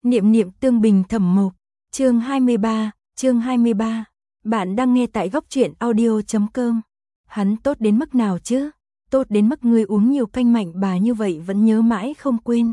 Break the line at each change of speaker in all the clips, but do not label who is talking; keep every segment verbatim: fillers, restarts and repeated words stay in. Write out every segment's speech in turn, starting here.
Niệm niệm tương bình thẩm mộc. Chương hai mươi ba, chương hai mươi ba. Bạn đang nghe tại góc truyện audio chấm com. Hắn tốt đến mức nào chứ? Tốt đến mức ngươi uống nhiều canh mạnh bà như vậy vẫn nhớ mãi không quên.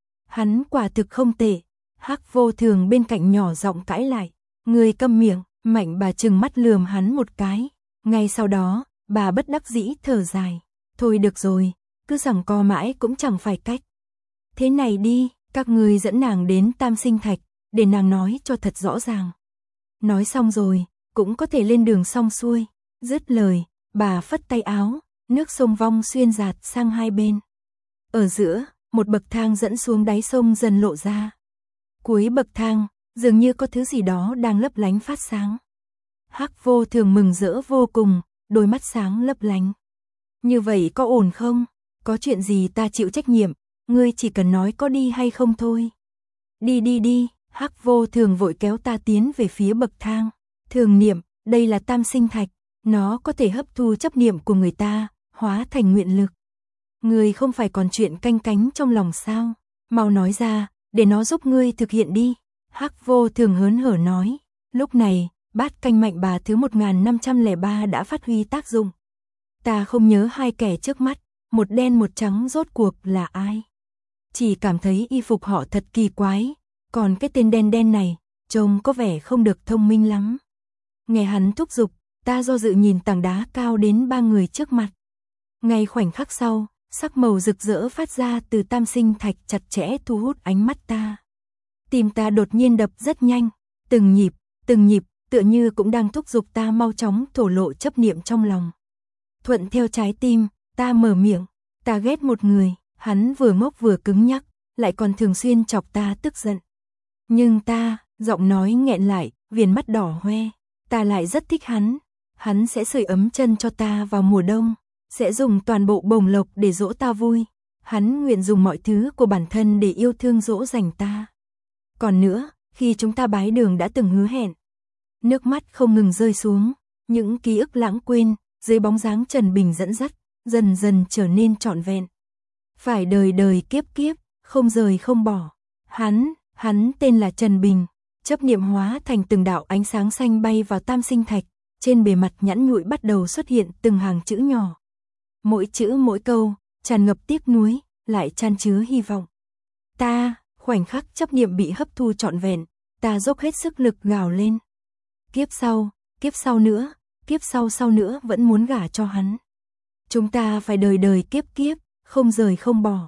Hắn quả thực không tệ. Hắc Vô Thường bên cạnh nhỏ giọng cãi lại. Ngươi câm miệng. Mạnh bà trừng mắt lườm hắn một cái. Ngay sau đó, bà bất đắc dĩ thở dài. Thôi được rồi, cứ giằng co mãi cũng chẳng phải cách. Thế này đi, các ngươi dẫn nàng đến Tam Sinh Thạch, để nàng nói cho thật rõ ràng. Nói xong rồi, cũng có thể lên đường xong xuôi. Dứt lời, bà phất tay áo, nước sông vong xuyên dạt sang hai bên. Ở giữa, một bậc thang dẫn xuống đáy sông dần lộ ra. Cuối bậc thang, dường như có thứ gì đó đang lấp lánh phát sáng. Hắc Vô Thường mừng rỡ vô cùng, đôi mắt sáng lấp lánh. Như vậy có ổn không? Có chuyện gì ta chịu trách nhiệm, ngươi chỉ cần nói có đi hay không thôi. Đi đi đi, Hắc Vô Thường vội kéo ta tiến về phía bậc thang. Thường niệm, đây là Tam Sinh Thạch, nó có thể hấp thu chấp niệm của người ta, hóa thành nguyện lực. Ngươi không phải còn chuyện canh cánh trong lòng sao? Mau nói ra, để nó giúp ngươi thực hiện đi. Hắc Vô Thường hớn hở nói. Lúc này, bát canh mạnh bà thứ một nghìn năm trăm lẻ ba đã phát huy tác dụng. Ta không nhớ hai kẻ trước mắt, một đen một trắng rốt cuộc là ai. Chỉ cảm thấy y phục họ thật kỳ quái, còn cái tên đen đen này, trông có vẻ không được thông minh lắm. Nghe hắn thúc giục, ta do dự nhìn tảng đá cao đến ba người trước mặt. Ngay khoảnh khắc sau, sắc màu rực rỡ phát ra từ Tam Sinh Thạch chặt chẽ thu hút ánh mắt ta. Tim ta đột nhiên đập rất nhanh, từng nhịp, từng nhịp, tựa như cũng đang thúc giục ta mau chóng thổ lộ chấp niệm trong lòng. Thuận theo trái tim, ta mở miệng, ta ghét một người, hắn vừa ngốc vừa cứng nhắc, lại còn thường xuyên chọc ta tức giận. Nhưng ta, giọng nói nghẹn lại, viền mắt đỏ hoe, ta lại rất thích hắn, hắn sẽ sưởi ấm chân cho ta vào mùa đông, sẽ dùng toàn bộ bồng lộc để dỗ ta vui, hắn nguyện dùng mọi thứ của bản thân để yêu thương dỗ dành ta. Còn nữa, khi chúng ta bái đường đã từng hứa hẹn. Nước mắt không ngừng rơi xuống, những ký ức lãng quên, dưới bóng dáng Trần Bình dẫn dắt, dần dần trở nên trọn vẹn. Phải đời đời kiếp kiếp, không rời không bỏ. Hắn, hắn tên là Trần Bình, chấp niệm hóa thành từng đạo ánh sáng xanh bay vào Tam Sinh Thạch, trên bề mặt nhẵn nhụi bắt đầu xuất hiện từng hàng chữ nhỏ. Mỗi chữ mỗi câu, tràn ngập tiếc nuối, lại chan chứa hy vọng. Ta, khoảnh khắc chấp niệm bị hấp thu trọn vẹn, ta dốc hết sức lực gào lên. Kiếp sau, kiếp sau nữa, kiếp sau sau nữa vẫn muốn gả cho hắn. Chúng ta phải đời đời kiếp kiếp, không rời không bỏ.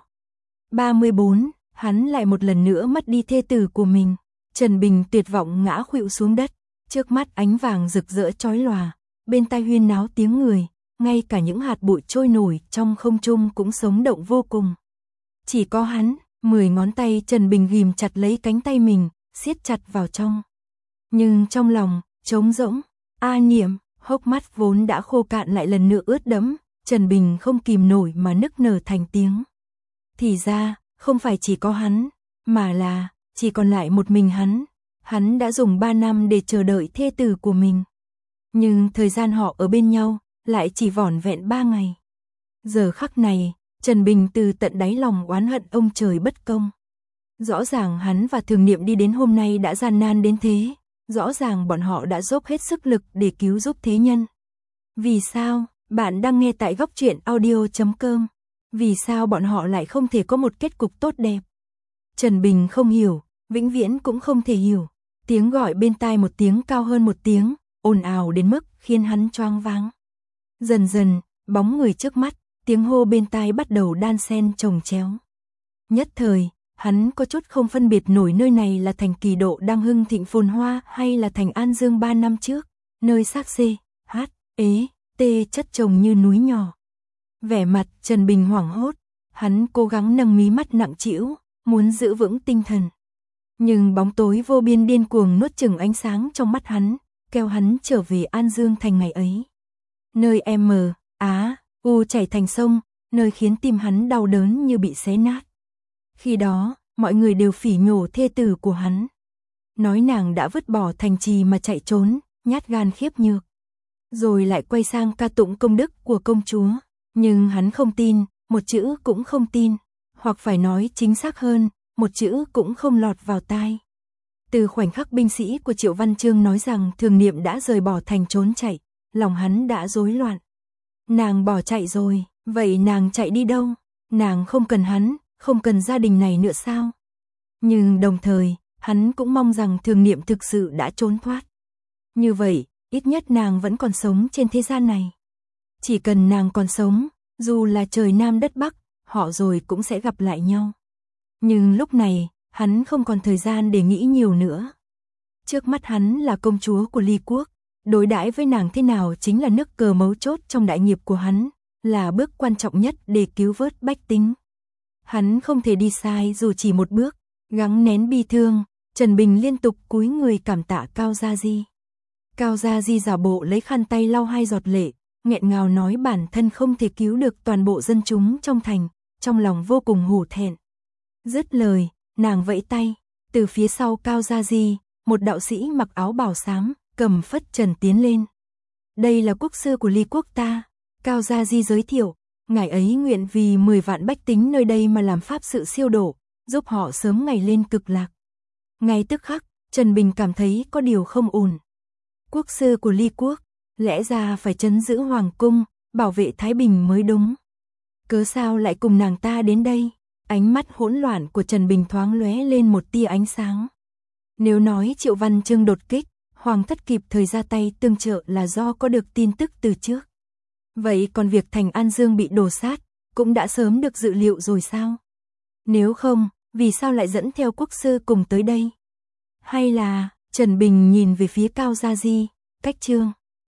ba mươi bốn, hắn lại một lần nữa mất đi thê tử của mình. Trần Bình tuyệt vọng ngã khuỵu xuống đất, trước mắt ánh vàng rực rỡ chói lòa, bên tai huyên náo tiếng người, ngay cả những hạt bụi trôi nổi trong không trung cũng sống động vô cùng. Chỉ có hắn, mười ngón tay Trần Bình ghìm chặt lấy cánh tay mình, siết chặt vào trong. Nhưng trong lòng, trống rỗng, a niệm, hốc mắt vốn đã khô cạn lại lần nữa ướt đẫm, Trần Bình không kìm nổi mà nức nở thành tiếng. Thì ra, không phải chỉ có hắn, mà là, chỉ còn lại một mình hắn. Hắn đã dùng ba năm để chờ đợi thê tử của mình. Nhưng thời gian họ ở bên nhau, lại chỉ vỏn vẹn ba ngày. Giờ khắc này, Trần Bình từ tận đáy lòng oán hận ông trời bất công. Rõ ràng hắn và Thường Niệm đi đến hôm nay đã gian nan đến thế. Rõ ràng bọn họ đã dốc hết sức lực để cứu giúp thế nhân. Vì sao? Bạn đang nghe tại góc truyện audio chấm com. Vì sao bọn họ lại không thể có một kết cục tốt đẹp? Trần Bình không hiểu, vĩnh viễn cũng không thể hiểu. Tiếng gọi bên tai một tiếng cao hơn một tiếng, ồn ào đến mức khiến hắn choáng váng. Dần dần, bóng người trước mắt, tiếng hô bên tai bắt đầu đan xen chồng chéo. Nhất thời, hắn có chút không phân biệt nổi nơi này là thành Kỳ Độ đang hưng thịnh phồn hoa hay là thành An Dương ba năm trước, nơi xác xê, hát, ế, tê chất chồng như núi nhỏ. Vẻ mặt Trần Bình hoảng hốt, hắn cố gắng nâng mí mắt nặng trĩu, muốn giữ vững tinh thần. Nhưng bóng tối vô biên điên cuồng nuốt chửng ánh sáng trong mắt hắn, kéo hắn trở về An Dương thành ngày ấy. Nơi M, Á, U chảy thành sông, nơi khiến tim hắn đau đớn như bị xé nát. Khi đó, mọi người đều phỉ nhổ thê tử của hắn. Nói nàng đã vứt bỏ thành trì mà chạy trốn, nhát gan khiếp nhược. Rồi lại quay sang ca tụng công đức của công chúa. Nhưng hắn không tin, một chữ cũng không tin. Hoặc phải nói chính xác hơn, một chữ cũng không lọt vào tai. Từ khoảnh khắc binh sĩ của Triệu Văn Chương nói rằng Thường Niệm đã rời bỏ thành trốn chạy, lòng hắn đã rối loạn. Nàng bỏ chạy rồi, vậy nàng chạy đi đâu? Nàng không cần hắn, không cần gia đình này nữa sao? Nhưng đồng thời, hắn cũng mong rằng Thường Niệm thực sự đã trốn thoát. Như vậy, ít nhất nàng vẫn còn sống trên thế gian này. Chỉ cần nàng còn sống, dù là trời Nam đất Bắc, họ rồi cũng sẽ gặp lại nhau. Nhưng lúc này, hắn không còn thời gian để nghĩ nhiều nữa. Trước mắt hắn là công chúa của Ly Quốc, đối đãi với nàng thế nào chính là nước cờ mấu chốt trong đại nghiệp của hắn, là bước quan trọng nhất để cứu vớt bách tính. Hắn không thể đi sai dù chỉ một bước, gắng nén bi thương, Trần Bình liên tục cúi người cảm tạ Cao Gia Di. Cao Gia Di giả bộ lấy khăn tay lau hai giọt lệ, nghẹn ngào nói bản thân không thể cứu được toàn bộ dân chúng trong thành, trong lòng vô cùng hổ thẹn. Dứt lời, nàng vẫy tay, từ phía sau Cao Gia Di, một đạo sĩ mặc áo bào xám, cầm phất trần tiến lên. Đây là quốc sư của Ly Quốc ta, Cao Gia Di giới thiệu, ngài ấy nguyện vì mười vạn bách tính nơi đây mà làm pháp sự siêu độ, giúp họ sớm ngày lên cực lạc. Ngay tức khắc, Trần Bình cảm thấy có điều không ổn. Quốc sư của Ly Quốc, lẽ ra phải trấn giữ hoàng cung, bảo vệ thái bình mới đúng. Cớ sao lại cùng nàng ta đến đây? Ánh mắt hỗn loạn của Trần Bình thoáng lóe lên một tia ánh sáng. Nếu nói Triệu Văn Chương đột kích, hoàng thất kịp thời ra tay tương trợ là do có được tin tức từ trước. Vậy còn việc thành An Dương bị đổ sát, cũng đã sớm được dự liệu rồi sao? Nếu không, vì sao lại dẫn theo quốc sư cùng tới đây? Hay là, Trần Bình nhìn về phía Cao Gia Di, cách chương